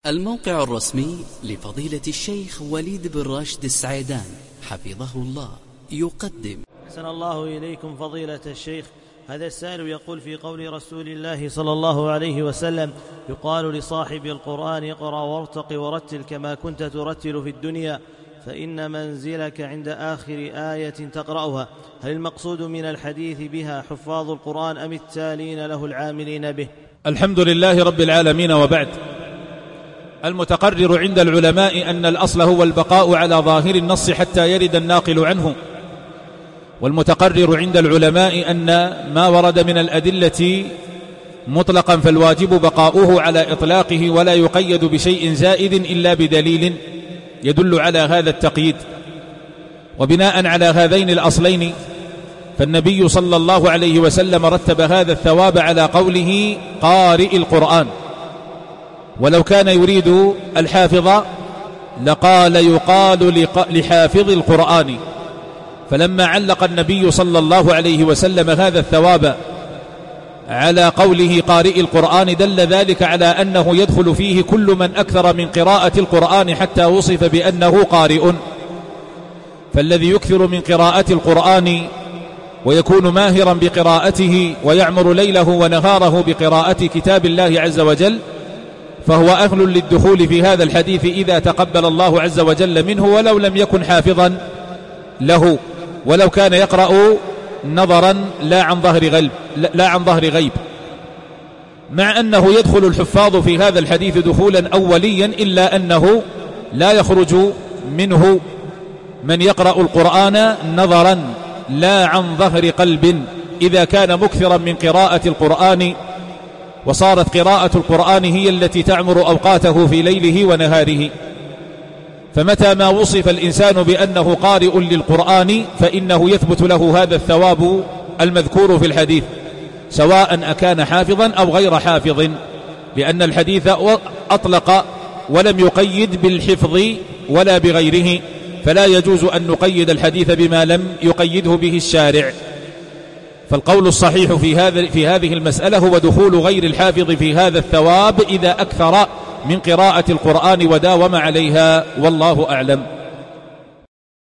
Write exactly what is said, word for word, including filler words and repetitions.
الموقع الرسمي لفضيلة الشيخ وليد بن راشد السعيدان حفظه الله يقدم. أحسن الله إليكم فضيلة الشيخ. هذا السائل يقول: في قول رسول الله صلى الله عليه وسلم: يقال لصاحب القرآن اقرأ وارتق ورتل كما كنت ترتل في الدنيا فإن منزلك عند آخر آية تقرأها، هل المقصود من الحديث بها حفاظ القرآن أم التالين له العاملين به؟ الحمد لله رب العالمين، وبعد. المتقرر عند العلماء أن الأصل هو البقاء على ظاهر النص حتى يرد الناقل عنه، والمتقرر عند العلماء أن ما ورد من الأدلة مطلقا فالواجب بقاؤه على إطلاقه ولا يقيد بشيء زائد إلا بدليل يدل على هذا التقييد. وبناء على هذين الأصلين فالنبي صلى الله عليه وسلم رتب هذا الثواب على قوله قارئ القرآن، ولو كان يريد الحافظ لقال يقال لحافظ القرآن، فلما علق النبي صلى الله عليه وسلم هذا الثواب على قوله قارئ القرآن دل ذلك على أنه يدخل فيه كل من أكثر من قراءة القرآن حتى وصف بأنه قارئ. فالذي يكثر من قراءة القرآن ويكون ماهرا بقراءته ويعمر ليله ونهاره بقراءة كتاب الله عز وجل فهو أهل للدخول في هذا الحديث إذا تقبل الله عز وجل منه، ولو لم يكن حافظا له، ولو كان يقرأ نظرا لا عن ظهر غيب لا عن ظهر غيب مع أنه يدخل الحفاظ في هذا الحديث دخولا أوليا، إلا أنه لا يخرج منه من يقرأ القرآن نظرا لا عن ظهر قلب إذا كان مكثرا من قراءة القرآن، وصارت قراءة القرآن هي التي تعمر أوقاته في ليله ونهاره. فمتى ما وصف الإنسان بأنه قارئ للقرآن فإنه يثبت له هذا الثواب المذكور في الحديث، سواء أكان حافظا أو غير حافظ، لأن الحديث أطلق ولم يقيد بالحفظ ولا بغيره، فلا يجوز أن نقيد الحديث بما لم يقيده به الشارع. فالقول الصحيح في هذا في هذه المسألة هو دخول غير الحافظ في هذا الثواب إذا أكثر من قراءة القرآن وداوم عليها، والله أعلم.